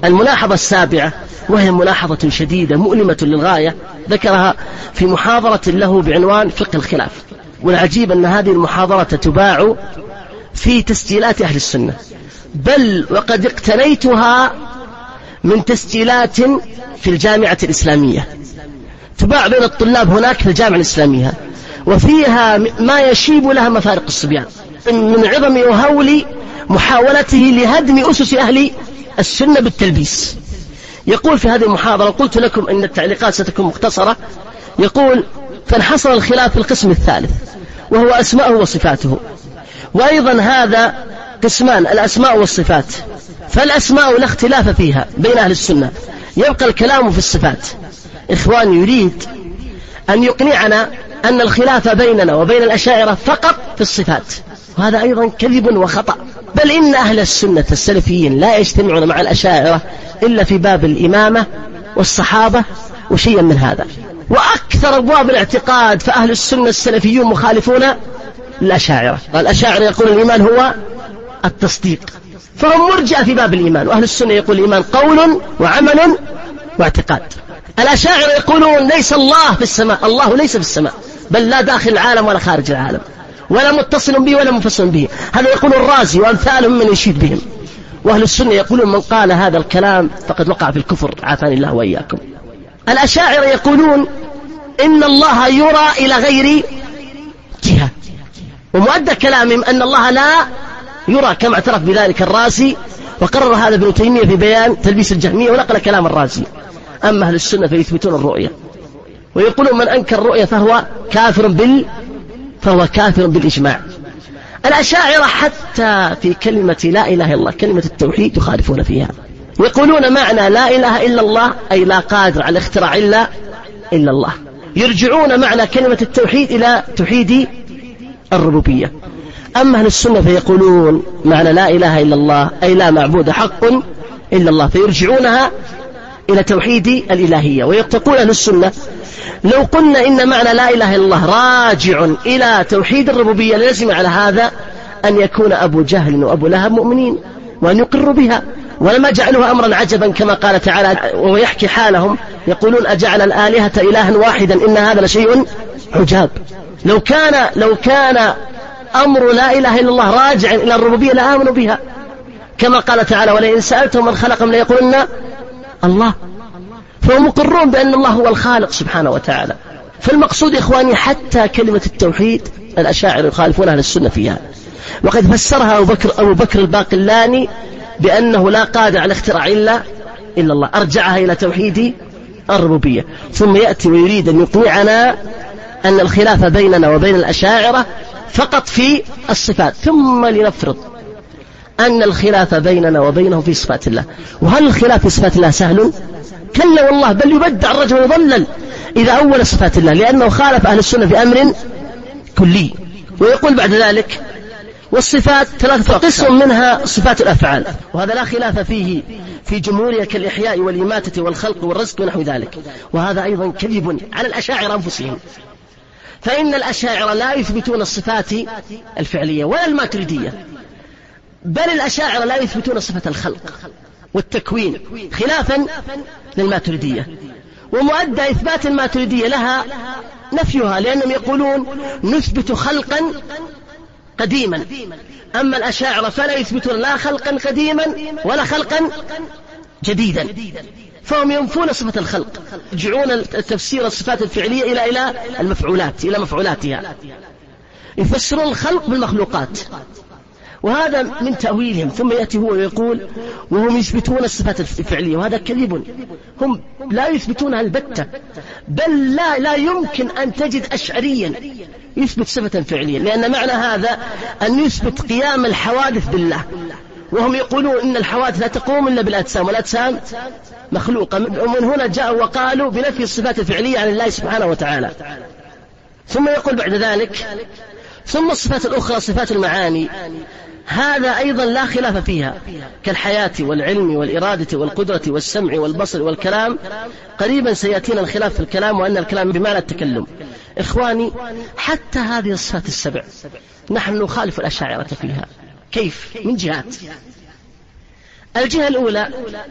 الملاحظة السابعة، وهي ملاحظة شديدة مؤلمة للغاية، ذكرها في محاضرة له بعنوان فقه الخلاف. والعجيب أن هذه المحاضرة تباع في تسجيلات أهل السنة، بل وقد اقتنيتها من تسجيلات في الجامعة الإسلامية، تباع بين الطلاب هناك في الجامعة الإسلامية، وفيها ما يشيب لها مفارق الصبيان من عظم وهول محاولته لهدم أسس أهل السنة بالتلبيس. يقول في هذه المحاضرة، قلت لكم أن التعليقات ستكون مختصرة، يقول: فانحصر الخلاف في القسم الثالث وهو أسماءه وصفاته. وأيضا هذا قسمان، الأسماء والصفات. فالأسماء لا اختلاف فيها بين أهل السنة، يبقى الكلام في الصفات. إخواني، يريد أن يقنعنا أن الخلاف بيننا وبين الأشاعرة فقط في الصفات، وهذا أيضا كذب وخطأ. بل إن أهل السنة السلفيين لا يجتمعون مع الأشاعرة إلا في باب الإمامة والصحابة وشيئا من هذا. وأكثر أبواب الاعتقاد فأهل السنة السلفيون مخالفون للأشاعرة. الأشاعرة يقول الإيمان هو التصديق، فهم مرجئة في باب الإيمان، وأهل السنة يقول الإيمان قول وعمل واعتقاد. الأشاعرة يقولون ليس الله في السماء، الله ليس في السماء، بل لا داخل العالم ولا خارج العالم، ولا متصل به ولا منفصل به. هذا يقول الرازي وأمثالهم من يشيد بهم. وأهل السنة يقولون من قال هذا الكلام فقد وقع في الكفر، عافاني الله وإياكم. الأشاعرة يقولون إن الله يرى إلى غير جهة، ومؤدى كلامهم أن الله لا يرى، كما اعترف بذلك الرازي، وقرر هذا ابن تيمية في بيان تلبيس الجهمية ونقل كلام الرازي. أما أهل السنة فيثبتون الرؤية، ويقولون من أنكر الرؤية فهو كافر بالإجماع. الأشاعرة حتى في كلمة لا إله إلا الله، كلمة التوحيد، يخالفون فيها. يقولون معنى لا إله إلا الله أي لا قادر على اختراع إلا الله. يرجعون معنى كلمة التوحيد إلى توحيد الربوبية. أما أهل السنة فيقولون معنى لا إله إلا الله أي لا معبود حق إلا الله، فيرجعونها إلى توحيد الإلهية. ويتقول أهل السنة لو قلنا إن معنى لا إله إلا الله راجع إلى توحيد الربوبية لازم على هذا أن يكون أبو جهل وأبو لهب مؤمنين وأن يقروا بها، ولما جعلوها أمرا عجبا كما قال تعالى ويحكي حالهم يقولون أجعل الآلهة إلها واحدا إن هذا لشيء عجاب. لو كان أمر لا إله إلا الله راجع إلى الربوبية لآمنوا بها، كما قال تعالى ولئن سألتهم من خلقهم ليقولن الله. فهم مقرون بأن الله هو الخالق سبحانه وتعالى. فالمقصود إخواني حتى كلمة التوحيد الأشاعرة يخالفون أهل السنة فيها، وقد فسرها أبو بكر الباقلاني بأنه لا قادر على اختراع إلا الله، أرجعها إلى توحيد الربوبية. ثم يأتي ويريد أن يقنعنا أن الخلاف بيننا وبين الأشاعرة فقط في الصفات، ثم لنفرض أن الخلاف بيننا وبينهم في صفات الله. وهل الخلاف في صفات الله سهل؟ كلا والله، بل يبدع الرجل ويضلل إذا أول صفات الله، لأنه خالف أهل السنة في أمر كلي. ويقول بعد ذلك والصفات ثلاثة قسم منها صفات الأفعال، وهذا لا خلاف فيه في جمهورها كالإحياء والإماتة والخلق والرزق ونحو ذلك. وهذا أيضا كذب على الأشاعرة أنفسهم، فإن الأشاعرة لا يثبتون الصفات الفعلية ولا الماتريدية، بل الأشاعرة لا يثبتون صفة الخلق والتكوين خلافا للماتريدية. ومؤدى إثبات الماتريدية لها نفيها، لأنهم يقولون نثبت خلقا قديما، أما الأشاعرة فلا يثبتون لا خلقا قديما ولا خلقا جديدا، فهم ينفون صفة الخلق، يرجعون التفسير الصفات الفعلية إلى المفعولات، إلى مفعولاتها، يفسرون الخلق بالمخلوقات، وهذا من تأويلهم. ثم يأتي هو ويقول وهم يثبتون الصفات الفعلية، وهذا كذب، هم لا يثبتونها البتة، بل لا يمكن أن تجد أشعريا يثبت صفة فعلية، لأن معنى هذا أن يثبت قيام الحوادث بالله، وهم يقولون إن الحوادث لا تقوم إلا بالأجسام، والأجسام مخلوقة. ومن هنا جاءوا وقالوا بنفي الصفات الفعلية عن الله سبحانه وتعالى. ثم يقول بعد ذلك ثم الصفات الأخرى صفات المعاني، هذا أيضا لا خلاف فيها كالحياة والعلم والإرادة والقدرة والسمع والبصر والكلام. قريبا سيأتينا الخلاف في الكلام، وأن الكلام بمعنى التكلم. إخواني، حتى هذه الصفات السبع نحن نخالف الأشاعرة فيها. كيف؟ من جهات. الجهة الأولى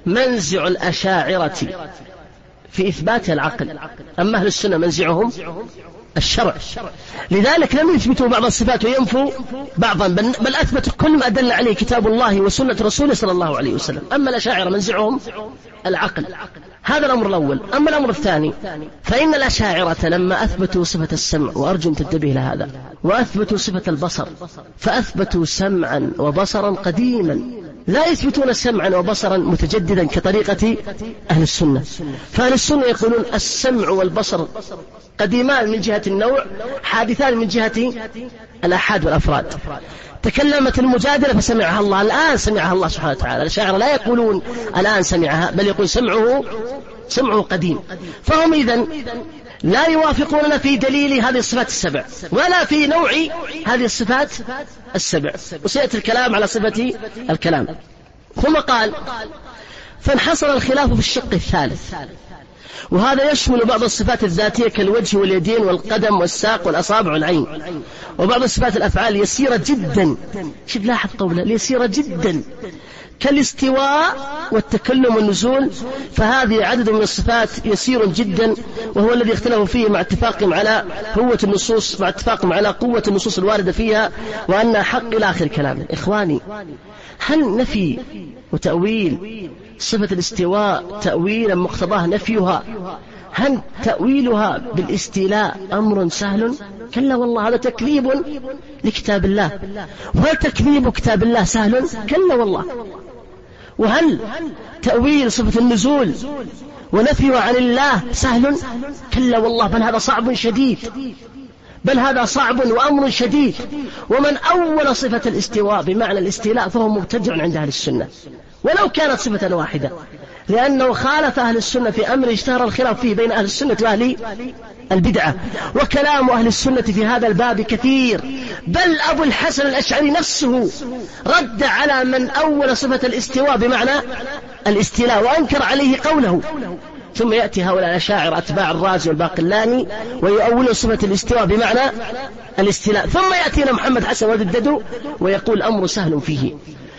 منزع الأشاعرة في إثبات العقل، أما أهل السنة منزعهم الشرع. لذلك لم يثبتوا بعض الصفات وينفوا بعضا، بل أثبتوا كل ما دل عليه كتاب الله وسنة رسوله صلى الله عليه وسلم. أما الأشاعرة منزعهم العقل. هذا الأمر الأول. أما الأمر الثاني، فإن الأشاعرة لما أثبتوا صفة السمع، وأرجو أن تنتبه لهذا، وأثبتوا صفة البصر، فأثبتوا سمعا وبصرا قديما، لا يثبتون سمعا وبصرا متجددا كطريقة أهل السنة. فأهل السنة يقولون السمع والبصر قديمان من جهة النوع، حادثان من جهة الآحاد والأفراد. تكلمت المجادلة فسمعها الله، الآن سمعها الله سبحانه وتعالى. الأشاعرة لا يقولون الآن سمعها، بل يقول سمعه قديم. فهم إذن لا يوافقوننا في دليل هذه الصفات السبع، ولا في نوع هذه الصفات السبع، وسيأتي الكلام على صفة الكلام. ثم قال: فانحصر الخلاف في الشق الثالث، وهذا يشمل بعض الصفات الذاتية كالوجه واليدين والقدم والساق والأصابع والعين، وبعض الصفات الأفعال يسيرة جدا. شوف لاحظ قوله يسيرة جدا، كالاستواء والتكلم والنزول، فهذه عدد من الصفات يسير جدا، وهو الذي اختلفوا فيه مع اتفاقهم على قوة النصوص، مع اتفاقهم على قوة النصوص الواردة فيها، وأنها حق إلى آخر كلامه. إخواني، هل نفي وتأويل صفة الاستواء تأويلا مقتضاه نفيها، هل تأويلها بالاستيلاء أمر سهل؟ كلا والله، هذا تكذيب لكتاب الله. وهل تكذيب كتاب الله سهل؟ كلا والله. وهل تأويل صفة النزول ونفيها عن الله سهل؟ كلا والله، بل هذا صعب شديد، بل هذا صعب وأمر شديد. ومن أول صفة الاستواء بمعنى الاستيلاء فهو مبتدع عند أهل السنة، ولو كانت صفة واحدة، لأنه خالف أهل السنة في أمر اشتهر الخلاف فيه بين أهل السنة وأهل البدعة. وكلام أهل السنة في هذا الباب كثير، بل أبو الحسن الأشعري نفسه رد على من أول صفة الاستواء بمعنى الاستيلاء وأنكر عليه قوله. ثم يأتي هؤلاء الأشاعرة أتباع الرازي والباقلاني ويؤولون صفة الاستواء بمعنى الاستيلاء، ثم يأتينا محمد حسن والددو ويقول الأمر سهل فيه،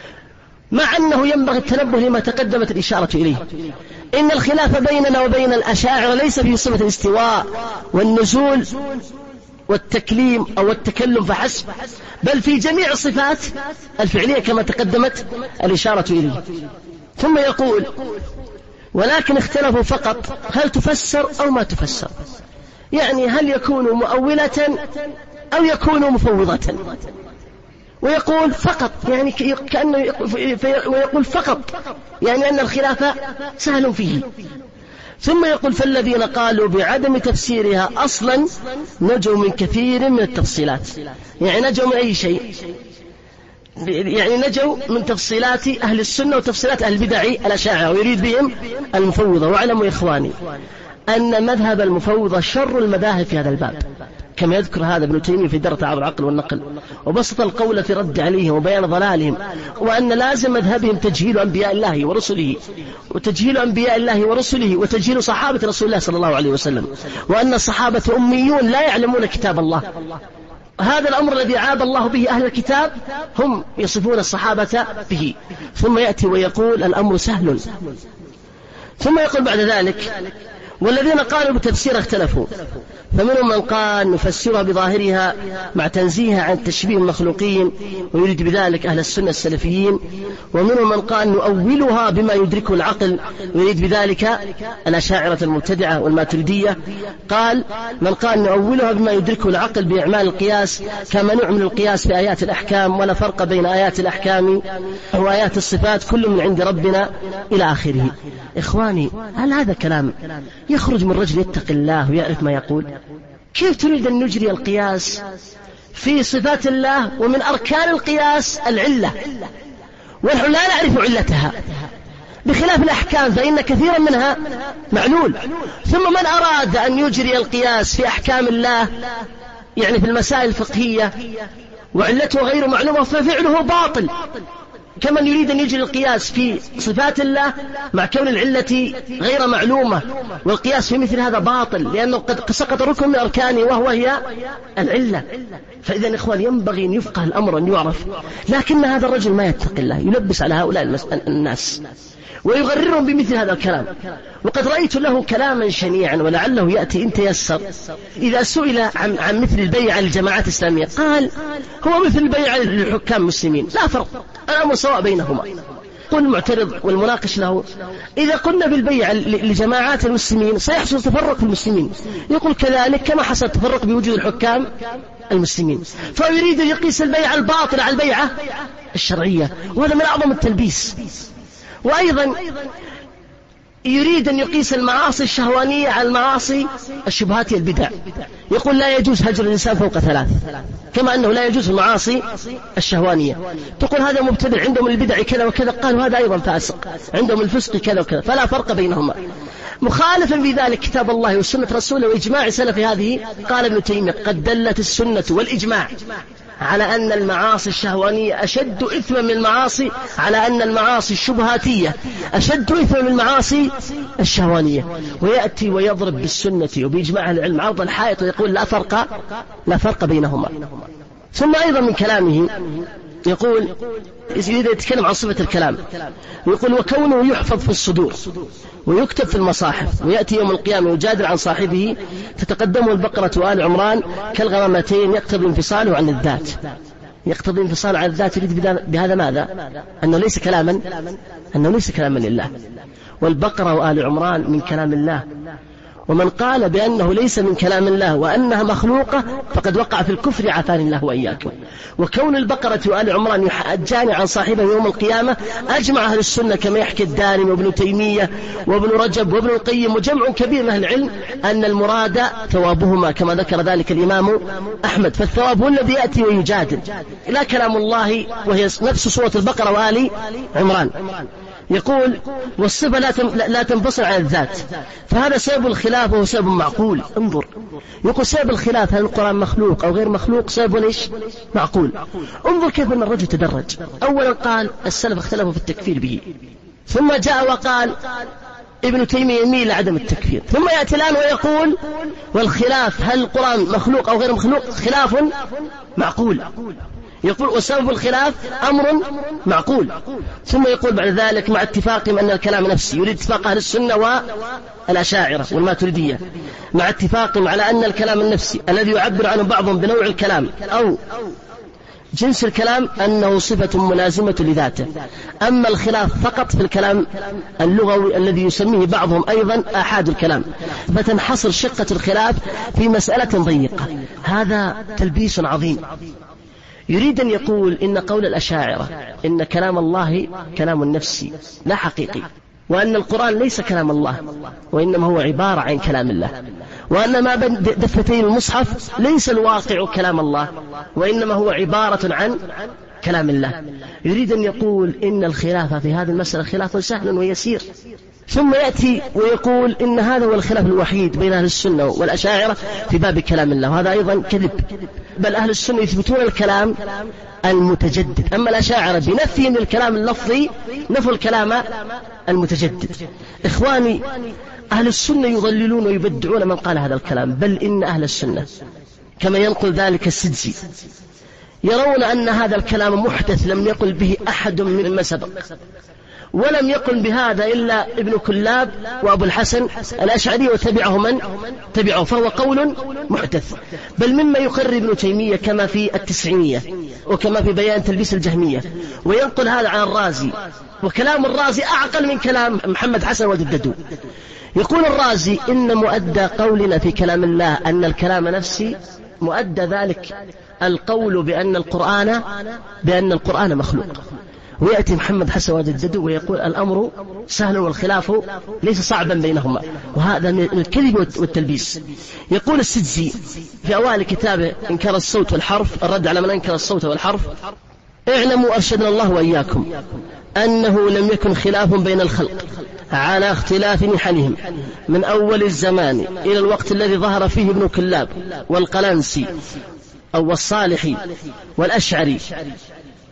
مع أنه ينبغي التنبه لما تقدمت الإشارة إليه. إن الخلاف بيننا وبين الأشاعرة ليس في صفة الاستواء والنزول والتكليم أو التكلم فحسب، بل في جميع الصفات الفعلية كما تقدمت الإشارة إليه. ثم يقول: ولكن اختلفوا فقط هل تفسر أو ما تفسر، يعني هل يكون مؤولة أو يكون مفوضة. ويقول فقط، يعني كأنه ويقول فقط يعني أن الخلاف سهل فيه. ثم يقول: فالذين قالوا بعدم تفسيرها أصلا نجوا من كثير من التفصيلات، يعني نجوا من أي شيء، يعني نجوا من تفصيلات أهل السنة وتفصيلات أهل البدع الأشاعرة، ويريد بهم المفوضة. واعلموا إخواني أن مذهب المفوضة شر المذاهب في هذا الباب، كما يذكر هذا ابن تيمية في درء تعارض العقل والنقل، وبسط القول في رد عليهم وبيان ضلالهم، وأن لازم مذهبهم تجهيل أنبياء الله ورسله، وتجهيل أنبياء الله ورسله، وتجهيل صحابة رسول الله صلى الله عليه وسلم، وأن الصحابة أميون لا يعلمون كتاب الله. هذا الأمر الذي عاب الله به أهل الكتاب هم يصفون الصحابة به. ثم يأتي ويقول الأمر سهل. ثم يقول بعد ذلك: والذين قالوا بتفسير اختلفوا، فمنهم من قال نفسرها بظاهرها مع تنزيهها عن تشبيه المخلوقين، ويريد بذلك أهل السنة السلفيين، ومنهم من قال نؤولها بما يدركه العقل، ويريد بذلك الأشاعرة المبتدعة والماتريدية. قال من قال نؤولها بما يدركه العقل بإعمال القياس، كما نعمل القياس بآيات الأحكام، ولا فرق بين آيات الأحكام وآيات الصفات، كل من عند ربنا، إلى آخره. إخواني، هل هذا كلام يخرج من رجل يتقي الله ويعرف ما يقول؟ كيف تريد أن نجري القياس في صفات الله ومن أركان القياس العلة، ونحن لا نعرف علتها، بخلاف الأحكام فإن كثيرا منها معلول. ثم من أراد أن يجري القياس في أحكام الله، يعني في المسائل الفقهية، وعلته غير معلومة، ففعله باطل، كمن يريد أن يجري القياس في صفات الله مع كون العلة غير معلومة، والقياس في مثل هذا باطل، لأنه قد سقط ركن من أركانه وهو هي العلة. فإذا إخوان ينبغي أن يفقه الأمر، أن يعرف. لكن هذا الرجل ما يتقي الله، يلبس على هؤلاء الناس، ويغررهم بمثل هذا الكلام. وقد رأيت له كلاما شنيعا ولعله يأتي إن تيسر. إذا سئل عن مثل البيع للجماعات الإسلامية قال هو مثل البيع للحكام المسلمين، لا فرق، الأمر سواء بينهما. قل المعترض والمناقش له إذا قلنا بالبيع لجماعات المسلمين سيحصل تفرق في المسلمين، يقول كذلك كما حصل تفرق بوجود الحكام المسلمين. فيريد أن يقيس البيع الباطل على البيعة الشرعية، وهذا من أعظم التلبيس. وأيضا يريد أن يقيس المعاصي الشهوانية على المعاصي الشبهات البدع، يقول لا يجوز هجر الإنسان فوق 3 كما أنه لا يجوز المعاصي الشهوانية. تقول هذا مبتدع، عندهم البدع كذا وكذا، قالوا هذا أيضا فاسق، عندهم الفسق كذا وكذا، فلا فرق بينهما. مخالفا في ذلك كتاب الله وسنة رسوله وإجماع سلف هذه. قال ابن تيمية قد دلت السنة والإجماع على أن المعاصي الشهوانية أشد إثما من المعاصي، على أن المعاصي الشبهاتية أشد إثما من المعاصي الشهوانية. ويأتي ويضرب بالسنة وبإجماع العلم عرض الحائط ويقول لا فرق بينهما. ثم أيضا من كلامه يقول إذا يتكلم عن صفة الكلام يقول وكونه يحفظ في الصدور ويكتب في المصاحف ويأتي يوم القيامة يجادل عن صاحبه تتقدمه البقرة وآل عمران كالغمامتين يقتضي انفصاله عن الذات. يقتضي انفصاله عن الذات، يريد بهذا ماذا؟ أنه ليس كلاما لله. والبقرة وآل عمران من كلام الله، ومن قال بأنه ليس من كلام الله وأنها مخلوقة فقد وقع في الكفر عافاني الله وإياكم. وكون البقرة وآل عمران يحجان عن صاحبه يوم القيامة أجمع أهل السنة كما يحكي الدارمي وابن تيمية وابن رجب وابن القيم وجمع كبير من أهل العلم أن المراد ثوابهما كما ذكر ذلك الإمام أحمد. فالثواب هو الذي يأتي ويجادل، لا كلام الله وهي نفس سورة البقرة وآل عمران. يقول والصفة لا تنفصل عن الذات، فهذا سبب الخلاف وهو سبب معقول. انظر، يقول سبب الخلاف هل القرآن مخلوق أو غير مخلوق سبب ليش معقول. انظر كيف أن الرجل تدرج. أولا قال السلف اختلفوا في التكفير به، ثم جاء وقال ابن تيمية يميل لعدم التكفير، ثم يأتي الآن ويقول والخلاف هل القرآن مخلوق أو غير مخلوق خلاف معقول. يقول وسبب الخلاف أمر معقول. ثم يقول بعد ذلك مع اتفاقهم أن الكلام نفسي، يريد اتفاق أهل السنة والأشاعرة والماتريدية، مع اتفاقهم على أن الكلام النفسي الذي يعبر عنه بعضهم بنوع الكلام أو جنس الكلام أنه صفة ملازمة لذاته. أما الخلاف فقط في الكلام اللغوي الذي يسميه بعضهم أيضا آحاد الكلام، فتنحصر شقة الخلاف في مسألة ضيقة. هذا تلبيس عظيم. يريد أن يقول إن قول الأشاعرة إن كلام الله كلام نفسي لا حقيقي، وأن القرآن ليس كلام الله وإنما هو عبارة عن كلام الله، وأن ما بين دفتي المصحف ليس الواقع كلام الله وإنما هو عبارة عن كلام الله. يريد أن يقول إن الخلاف في هذه المسألة خلاف سهل ويسير. ثم يأتي ويقول إن هذا هو الخلاف الوحيد بين أهل السنة والأشاعرة في باب كلام الله، وهذا أيضا كذب. بل أهل السنة يثبتون الكلام المتجدد، أما الأشاعرة بنفي الكلام اللفظي نفوا الكلام المتجدد. إخواني، أهل السنة يضللون ويبدعون من قال هذا الكلام، بل إن أهل السنة كما ينقل ذلك السدسي يرون أن هذا الكلام محدث لم يقل به أحد ممن سبق، ولم يقل بهذا إلا ابن كلاب وأبو الحسن الأشعري وتبعه من تبعه، فهو قول محدث. بل مما يقرر ابن تيمية كما في التسعينية وكما في بيان تلبيس الجهمية، وينقل هذا عن الرازي، وكلام الرازي أعقل من كلام محمد حسن والددو. يقول الرازي إن مؤدى قولنا في كلام الله أن الكلام نفسي، مؤدى ذلك القول بأن القرآن مخلوق. ويأتي محمد حسن والددو ويقول الأمر سهل والخلاف ليس صعبا بينهما، وهذا من الكذب والتلبيس. يقول السدسي في أوائل كتابه إنكار الصوت والحرف، الرد على من أنكر الصوت والحرف: اعلموا أرشدنا الله وإياكم أنه لم يكن خلاف بين الخلق على اختلاف نحلهم من أول الزمان إلى الوقت الذي ظهر فيه ابن كلاب والقلنسي أو الصالحي والأشعري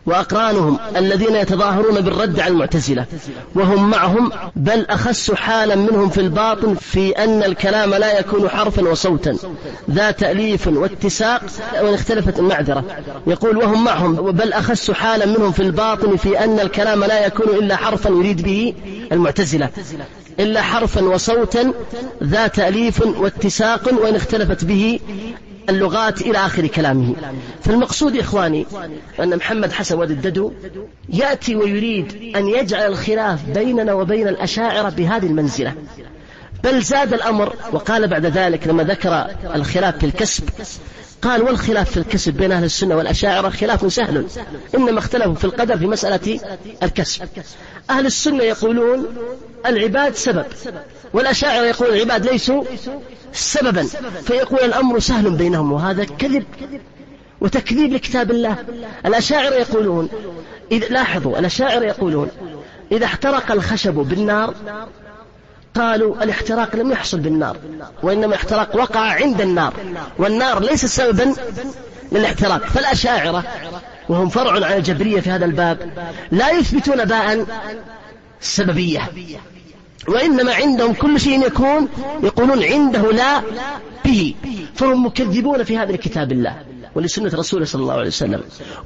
وأقرانهم الذين يتظاهرون بالرد على المعتزلة وهم معهم، بل أخس حالا منهم في الباطن في أن الكلام لا يكون حرفا وصوتا ذا تأليف واتساق، وإن اختلفت المعذرة. يقول وهم معهم بل أخس حالا منهم في الباطن في أن الكلام لا يكون إلا حرفا، يريد به المعتزلة، إلا حرفا وصوتا ذا تأليف واتساق وإن اختلفت به اللغات إلى آخر كلامه. فالمقصود إخواني أن محمد حسن ودي الددو يأتي ويريد أن يجعل الخلاف بيننا وبين الأشاعرة بهذه المنزلة، بل زاد الأمر وقال بعد ذلك لما ذكر الخلاف في الكسب قال والخلاف في الكسب بين أهل السنة والأشاعرة خلاف سهل، إنما اختلفوا في القدر في مسألة الكسب. أهل السنة يقولون العباد سبب، والأشاعرة يقولون العباد ليسوا سببا، فيقول الأمر سهل بينهم، وهذا كذب وتكذيب لكتاب الله. الأشاعرة يقولون لاحظوا الأشاعرة يقولون إذا احترق الخشب بالنار قالوا الاحتراق لم يحصل بالنار، وإنما الاحتراق وقع عند النار، والنار ليس سببا للاحتراق. فالأشاعرة وهم فرع عن الجبرية في هذا الباب لا يثبتون باء السببية، وإنما عندهم كل شيء يقولون عنده لا به، فهم مكذبون في هذا الكتاب الله ولسنة رسوله صلى الله عليه وسلم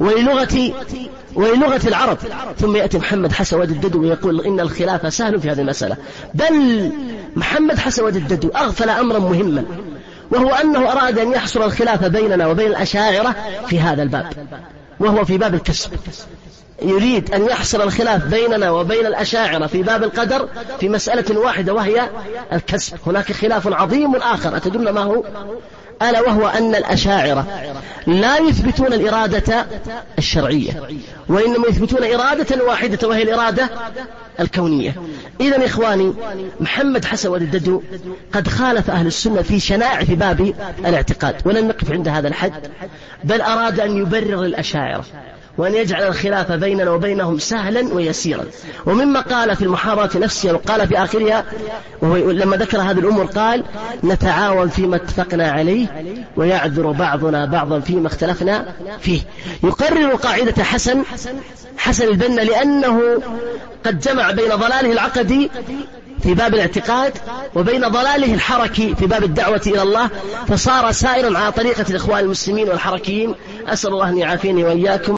وللغة العرب. ثم يأتي محمد حسن ودي الددو ويقول إن الخلاف سهل في هذه المسألة، بل محمد حسن ودي الددو أغفل أمرا مهما، وهو أنه أراد أن يحصر الخلاف بيننا وبين الأشاعرة في هذا الباب، وهو في باب الكسب. يريد أن يحصر الخلاف بيننا وبين الأشاعرة في باب القدر في مسألة واحدة وهي الكسب. هناك خلاف عظيم آخر أتدرون ما هو؟ ألا وهو أن الأشاعرة لا يثبتون الإرادة الشرعية، وإنما يثبتون إرادة واحدة وهي الإرادة الكونية. إذن إخواني محمد حسن ودي الددو قد خالف أهل السنة في شناع في باب الاعتقاد، ولم يقف عند هذا الحد، بل أراد أن يبرر الأشاعرة وأن يجعل الخلاف بيننا وبينهم سهلا ويسيرا. ومما قال في المحاضرة نفسها وقال في آخرها لما ذكر هذه الأمور قال نتعاون فيما اتفقنا عليه ويعذر بعضنا بعضا فيما اختلفنا فيه. يقرر قاعدة حسن البنا لأنه قد جمع بين ضلاله العقدي في باب الاعتقاد وبين ضلاله الحركي في باب الدعوة إلى الله، فصار سائرا على طريقة الإخوان المسلمين والحركيين. أسأل الله أن يعافيني وإياكم.